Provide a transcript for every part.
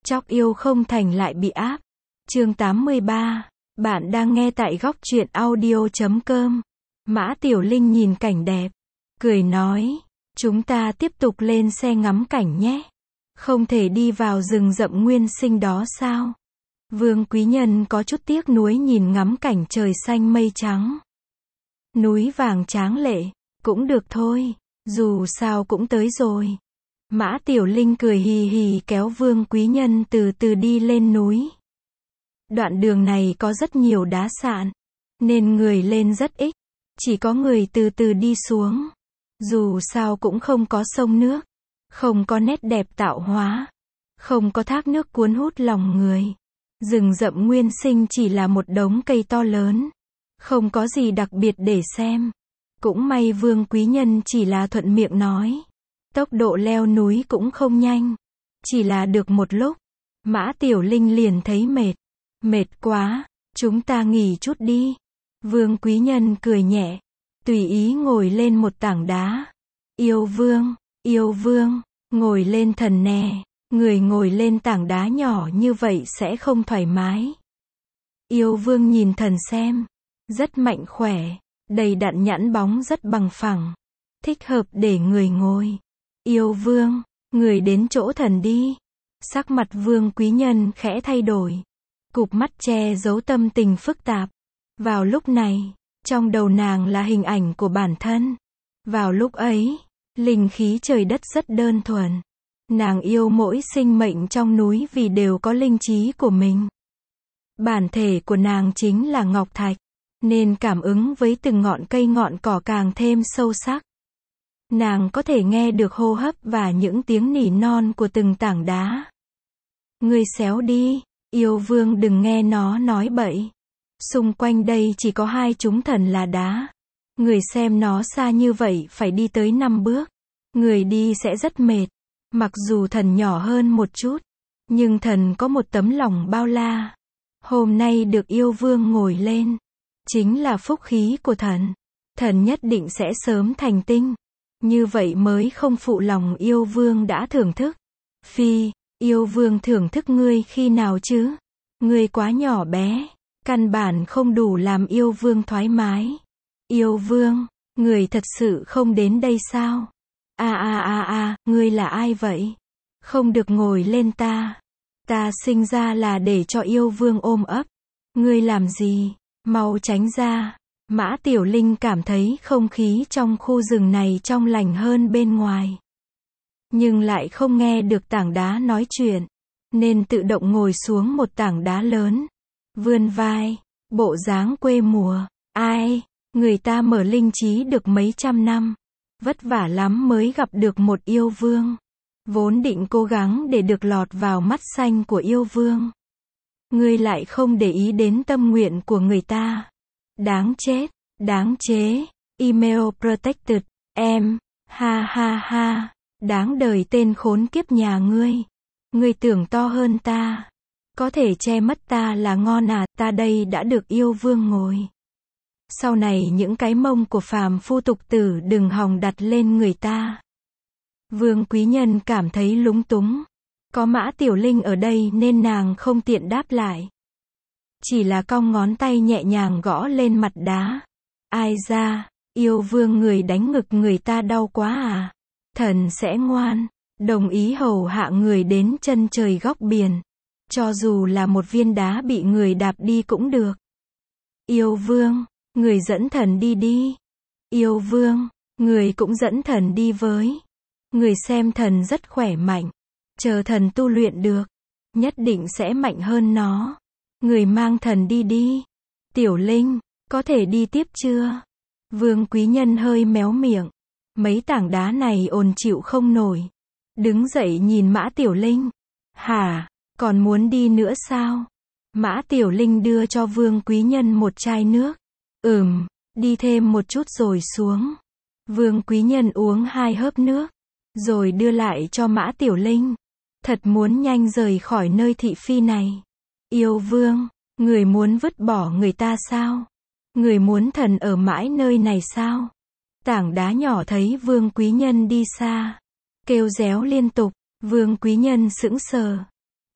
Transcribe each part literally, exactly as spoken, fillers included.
Chóc yêu không thành lại bị áp. Chương tám mươi ba. Bạn đang nghe tại góc truyện audio chấm com. Mã Tiểu Linh nhìn cảnh đẹp, cười nói, chúng ta tiếp tục lên xe ngắm cảnh nhé. Không thể đi vào rừng rậm nguyên sinh đó sao? Vương Quý Nhân có chút tiếc nuối nhìn ngắm cảnh trời xanh mây trắng. Núi vàng tráng lệ, cũng được thôi, dù sao cũng tới rồi. Mã Tiểu Linh cười hì hì kéo Vương Quý Nhân từ từ đi lên núi. Đoạn đường này có rất nhiều đá sạn, nên người lên rất ít, chỉ có người từ từ đi xuống. Dù sao cũng không có sông nước, không có nét đẹp tạo hóa, không có thác nước cuốn hút lòng người. Rừng rậm nguyên sinh chỉ là một đống cây to lớn, không có gì đặc biệt để xem. Cũng may Vương Quý Nhân chỉ là thuận miệng nói. Tốc độ leo núi cũng không nhanh, chỉ là được một lúc, Mã Tiểu Linh liền thấy mệt. Mệt quá, chúng ta nghỉ chút đi. Vương Quý Nhân cười nhẹ, tùy ý ngồi lên một tảng đá. Yêu Vương, Yêu Vương, ngồi lên thần nè, người ngồi lên tảng đá nhỏ như vậy sẽ không thoải mái. Yêu Vương nhìn thần xem, rất mạnh khỏe, đầy đặn nhẵn bóng rất bằng phẳng, thích hợp để người ngồi. Yêu Vương, người đến chỗ thần đi. Sắc mặt Vương Quý Nhân khẽ thay đổi, cụp mắt che giấu tâm tình phức tạp. Vào lúc này, trong đầu nàng là hình ảnh của bản thân. Vào lúc ấy, linh khí trời đất rất đơn thuần. Nàng yêu mỗi sinh mệnh trong núi vì đều có linh trí của mình. Bản thể của nàng chính là ngọc thạch, nên cảm ứng với từng ngọn cây ngọn cỏ càng thêm sâu sắc. Nàng có thể nghe được hô hấp và những tiếng nỉ non của từng tảng đá. Ngươi xéo đi, Yêu Vương đừng nghe nó nói bậy. Xung quanh đây chỉ có hai chúng thần là đá. Người xem nó xa như vậy phải đi tới năm bước. Người đi sẽ rất mệt. Mặc dù thần nhỏ hơn một chút, nhưng thần có một tấm lòng bao la. Hôm nay được Yêu Vương ngồi lên, chính là phúc khí của thần. Thần nhất định sẽ sớm thành tinh. Như vậy mới không phụ lòng Yêu Vương đã thưởng thức. Phi, Yêu Vương thưởng thức ngươi khi nào chứ? Ngươi quá nhỏ bé, căn bản không đủ làm Yêu Vương thoải mái. Yêu Vương, người thật sự không đến đây sao? A a a a, ngươi là ai vậy? Không được ngồi lên ta. Ta sinh ra là để cho Yêu Vương ôm ấp. Ngươi làm gì? Mau tránh ra. Mã Tiểu Linh cảm thấy không khí trong khu rừng này trong lành hơn bên ngoài. Nhưng lại không nghe được tảng đá nói chuyện, nên tự động ngồi xuống một tảng đá lớn. Vươn vai, bộ dáng quê mùa. Ai, người ta mở linh trí được mấy trăm năm. Vất vả lắm mới gặp được một Yêu Vương. Vốn định cố gắng để được lọt vào mắt xanh của Yêu Vương. Ngươi lại không để ý đến tâm nguyện của người ta. Đáng chết, đáng chế, email protected, em, ha ha ha, đáng đời tên khốn kiếp nhà ngươi. Ngươi tưởng to hơn ta, có thể che mất ta là ngon à, ta đây đã được Yêu Vương ngồi. Sau này những cái mông của phàm phu tục tử đừng hòng đặt lên người ta. Vương Quý Nhân cảm thấy lúng túng. Có Mã Tiểu Linh ở đây nên nàng không tiện đáp lại. Chỉ là cong ngón tay nhẹ nhàng gõ lên mặt đá. Ai ra, Yêu Vương người đánh ngực người ta đau quá à? Thần sẽ ngoan, đồng ý hầu hạ người đến chân trời góc biển. Cho dù là một viên đá bị người đạp đi cũng được. Yêu Vương, người dẫn thần đi đi. Yêu Vương, người cũng dẫn thần đi với. Người xem thần rất khỏe mạnh. Chờ thần tu luyện được, nhất định sẽ mạnh hơn nó. Người mang thần đi đi. Tiểu Linh, có thể đi tiếp chưa? Vương Quý Nhân hơi méo miệng. Mấy tảng đá này ồn chịu không nổi. Đứng dậy nhìn Mã Tiểu Linh. Hả, còn muốn đi nữa sao? Mã Tiểu Linh đưa cho Vương Quý Nhân một chai nước. Ừm, đi thêm một chút rồi xuống. Vương Quý Nhân uống hai hớp nước, rồi đưa lại cho Mã Tiểu Linh. Thật muốn nhanh rời khỏi nơi thị phi này. Yêu Vương, người muốn vứt bỏ người ta sao? Người muốn thần ở mãi nơi này sao? Tảng đá nhỏ thấy Vương Quý Nhân đi xa, kêu réo liên tục. Vương Quý Nhân sững sờ.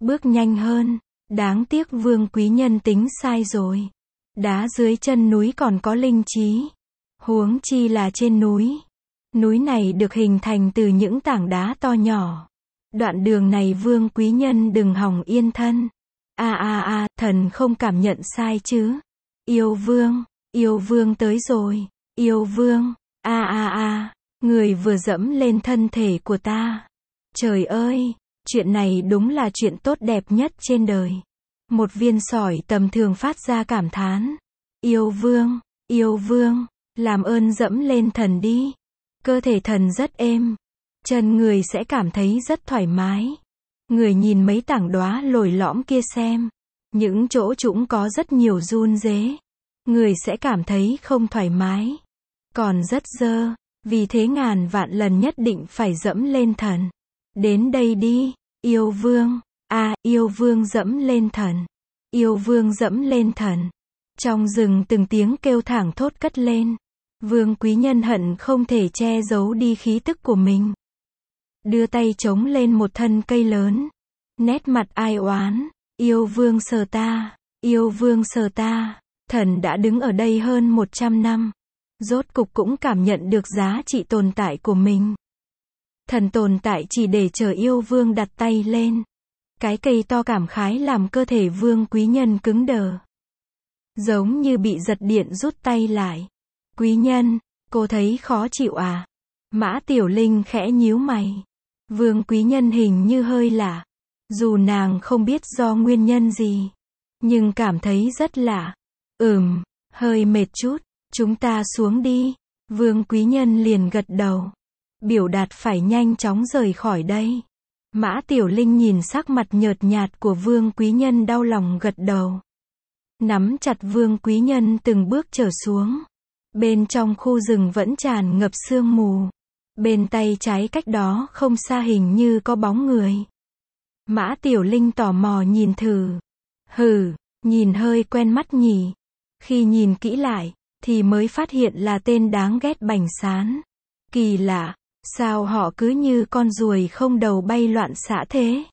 bước nhanh hơn. Đáng tiếc Vương Quý Nhân tính sai rồi. Đá dưới chân núi còn có linh trí. Huống chi là trên núi. Núi này được hình thành từ những tảng đá to nhỏ. Đoạn đường này Vương Quý Nhân đừng hòng yên thân. A a a, thần không cảm nhận sai chứ. Yêu Vương, Yêu Vương tới rồi. Yêu Vương, a a a, người vừa dẫm lên thân thể của ta. Trời ơi, chuyện này đúng là chuyện tốt đẹp nhất trên đời. Một viên sỏi tầm thường phát ra cảm thán. Yêu Vương, Yêu Vương, làm ơn dẫm lên thần đi. Cơ thể thần rất êm. Chân người sẽ cảm thấy rất thoải mái. Người nhìn mấy tảng đá lồi lõm kia xem. Những chỗ trũng có rất nhiều run rế. Người sẽ cảm thấy không thoải mái. Còn rất dơ. Vì thế ngàn vạn lần nhất định phải dẫm lên thần. Đến đây đi, Yêu Vương. A, à, Yêu Vương dẫm lên thần. Yêu Vương dẫm lên thần. Trong rừng từng tiếng kêu thảng thốt cất lên. Vương Quý Nhân hận không thể che giấu đi khí tức của mình. Đưa tay chống lên một thân cây lớn. Nét mặt ai oán. Yêu Vương sờ ta. Yêu Vương sờ ta. Thần đã đứng ở đây hơn một trăm năm. Rốt cục cũng cảm nhận được giá trị tồn tại của mình. Thần tồn tại chỉ để chờ Yêu Vương đặt tay lên. Cái cây to cảm khái làm cơ thể Vương Quý Nhân cứng đờ. Giống như bị giật điện rút tay lại. Quý Nhân, cô thấy khó chịu à? Mã Tiểu Linh khẽ nhíu mày. Vương Quý Nhân hình như hơi lạ. Dù nàng không biết do nguyên nhân gì. Nhưng cảm thấy rất lạ. Ừm, hơi mệt chút. Chúng ta xuống đi. Vương Quý Nhân liền gật đầu. Biểu đạt phải nhanh chóng rời khỏi đây. Mã Tiểu Linh nhìn sắc mặt nhợt nhạt của Vương Quý Nhân đau lòng gật đầu. Nắm chặt Vương Quý Nhân từng bước trở xuống. Bên trong khu rừng vẫn tràn ngập sương mù. Bên tay trái cách đó không xa hình như có bóng người. Mã Tiểu Linh tò mò nhìn thử. Hừ, nhìn hơi quen mắt nhỉ. Khi nhìn kỹ lại, thì mới phát hiện là tên đáng ghét Bành Sán. Kỳ lạ, sao họ cứ như con ruồi không đầu bay loạn xạ thế?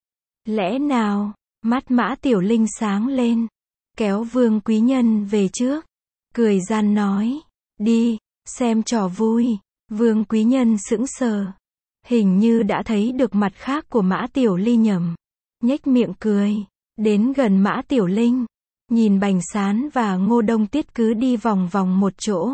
Lẽ nào, mắt Mã Tiểu Linh sáng lên, kéo Vương Quý Nhân về trước, cười gian nói, đi, xem trò vui. Vương Quý Nhân sững sờ, hình như đã thấy được mặt khác của Mã Tiểu Ly nhầm, nhếch miệng cười, đến gần Mã Tiểu Linh, nhìn Bành Sán và Ngô Đông Tiết cứ đi vòng vòng một chỗ.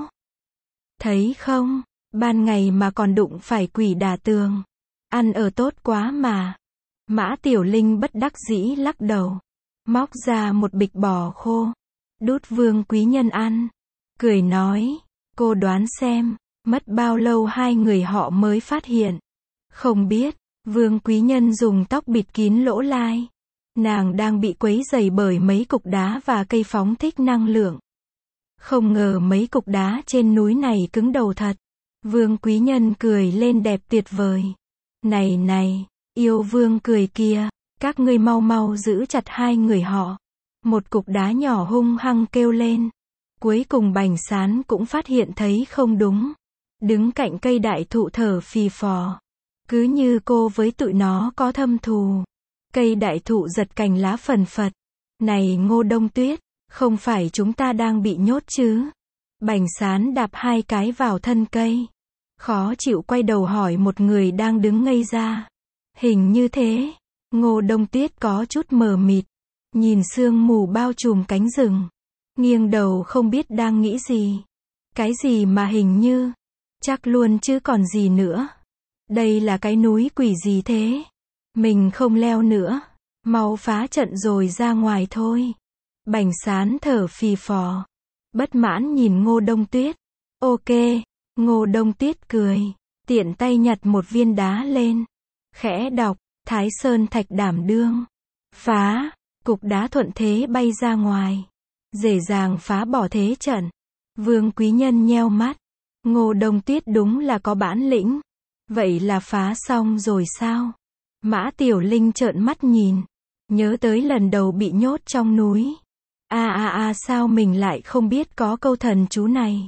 Thấy không, ban ngày mà còn đụng phải quỷ đả tường, ăn ở tốt quá mà. Mã Tiểu Linh bất đắc dĩ lắc đầu, móc ra một bịch bò khô, đút Vương Quý Nhân ăn, cười nói, cô đoán xem, mất bao lâu hai người họ mới phát hiện. Không biết, Vương Quý Nhân dùng tóc bịt kín lỗ tai. Nàng đang bị quấy rầy bởi mấy cục đá và cây phóng thích năng lượng. Không ngờ mấy cục đá trên núi này cứng đầu thật. Vương Quý Nhân cười lên đẹp tuyệt vời. Này này, Yêu Vương cười kìa, các ngươi mau mau giữ chặt hai người họ. Một cục đá nhỏ hung hăng kêu lên. Cuối cùng Bành Sán cũng phát hiện thấy không đúng. Đứng cạnh cây đại thụ thở phì phò. Cứ như cô với tụi nó có thâm thù. Cây đại thụ giật cành lá phần phật. Này Ngô Đông Tuyết, không phải chúng ta đang bị nhốt chứ? Bành Sán đạp hai cái vào thân cây. Khó chịu quay đầu hỏi một người đang đứng ngây ra. Hình như thế. Ngô Đông Tuyết có chút mờ mịt. Nhìn sương mù bao trùm cánh rừng. Nghiêng đầu không biết đang nghĩ gì. Cái gì mà hình như. Chắc luôn chứ còn gì nữa. Đây là cái núi quỷ gì thế? Mình không leo nữa. Mau phá trận rồi ra ngoài thôi. Bành Sán thở phì phò. Bất mãn nhìn Ngô Đông Tuyết. Ok. Ngô Đông Tuyết cười. Tiện tay nhặt một viên đá lên. Khẽ đọc. Thái Sơn Thạch Đảm Đương. Phá. Cục đá thuận thế bay ra ngoài. Dễ dàng phá bỏ thế trận. Vương Quý Nhân nheo mắt. Ngô Đông Tuyết đúng là có bản lĩnh. Vậy là phá xong rồi sao? Mã Tiểu Linh trợn mắt nhìn. Nhớ tới lần đầu bị nhốt trong núi. A a a sao mình lại không biết có câu thần chú này?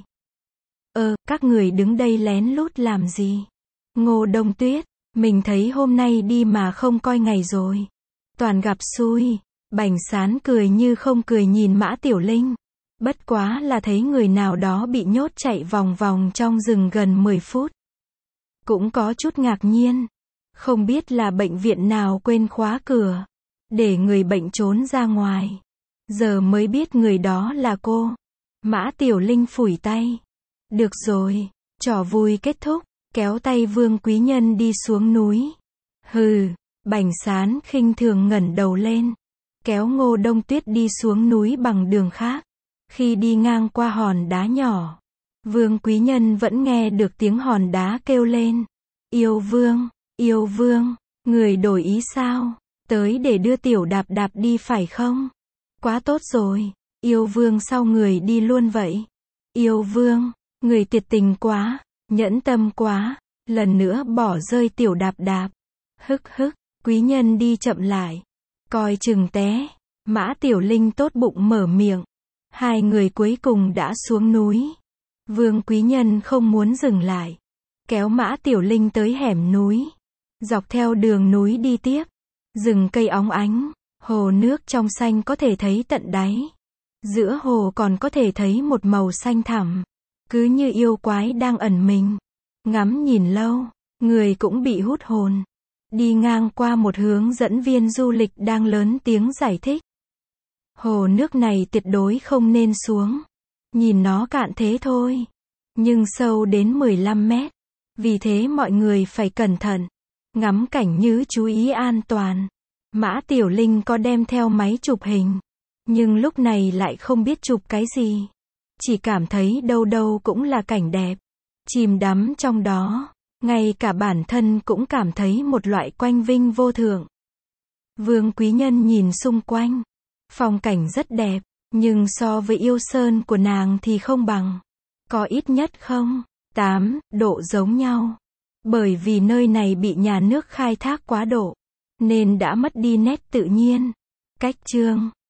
Ơ, các người đứng đây lén lút làm gì? Ngô Đông Tuyết, mình thấy hôm nay đi mà không coi ngày rồi. Toàn gặp xui. Bành Sán cười như không cười nhìn Mã Tiểu Linh. Bất quá là thấy người nào đó bị nhốt chạy vòng vòng trong rừng gần mười phút. Cũng có chút ngạc nhiên. Không biết là bệnh viện nào quên khóa cửa, để người bệnh trốn ra ngoài. Giờ mới biết người đó là cô. Mã Tiểu Linh phủi tay. Được rồi, trò vui kết thúc, kéo tay Vương Quý Nhân đi xuống núi. Hừ, Bành Sán khinh thường ngẩng đầu lên, kéo Ngô Đông Tuyết đi xuống núi bằng đường khác. Khi đi ngang qua hòn đá nhỏ, Vương Quý Nhân vẫn nghe được tiếng hòn đá kêu lên. Yêu Vương, Yêu Vương, người đổi ý sao? Tới để đưa Tiểu Đạp Đạp đi phải không? Quá tốt rồi, Yêu Vương sao người đi luôn vậy? Yêu Vương, người tuyệt tình quá, nhẫn tâm quá, lần nữa bỏ rơi Tiểu Đạp Đạp. Hức hức, Quý Nhân đi chậm lại, coi chừng té. Mã Tiểu Linh tốt bụng mở miệng. Hai người cuối cùng đã xuống núi. Vương Quý Nhân không muốn dừng lại, kéo Mã Tiểu Linh tới hẻm núi, dọc theo đường núi đi tiếp. Rừng cây óng ánh, hồ nước trong xanh có thể thấy tận đáy. Giữa hồ còn có thể thấy một màu xanh thẳm, cứ như yêu quái đang ẩn mình. Ngắm nhìn lâu, người cũng bị hút hồn. Đi ngang qua một hướng dẫn viên du lịch đang lớn tiếng giải thích. Hồ nước này tuyệt đối không nên xuống. Nhìn nó cạn thế thôi, nhưng sâu đến mười lăm mét. Vì thế mọi người phải cẩn thận. Ngắm cảnh như chú ý an toàn. Mã Tiểu Linh có đem theo máy chụp hình, nhưng lúc này lại không biết chụp cái gì. Chỉ cảm thấy đâu đâu cũng là cảnh đẹp. Chìm đắm trong đó. Ngay cả bản thân cũng cảm thấy một loại quanh vinh vô thượng. Vương Quý Nhân nhìn xung quanh. Phong cảnh rất đẹp, nhưng so với Yêu Sơn của nàng thì không bằng. Có ít nhất không, tám độ giống nhau. Bởi vì nơi này bị nhà nước khai thác quá độ, nên đã mất đi nét tự nhiên. Cách chương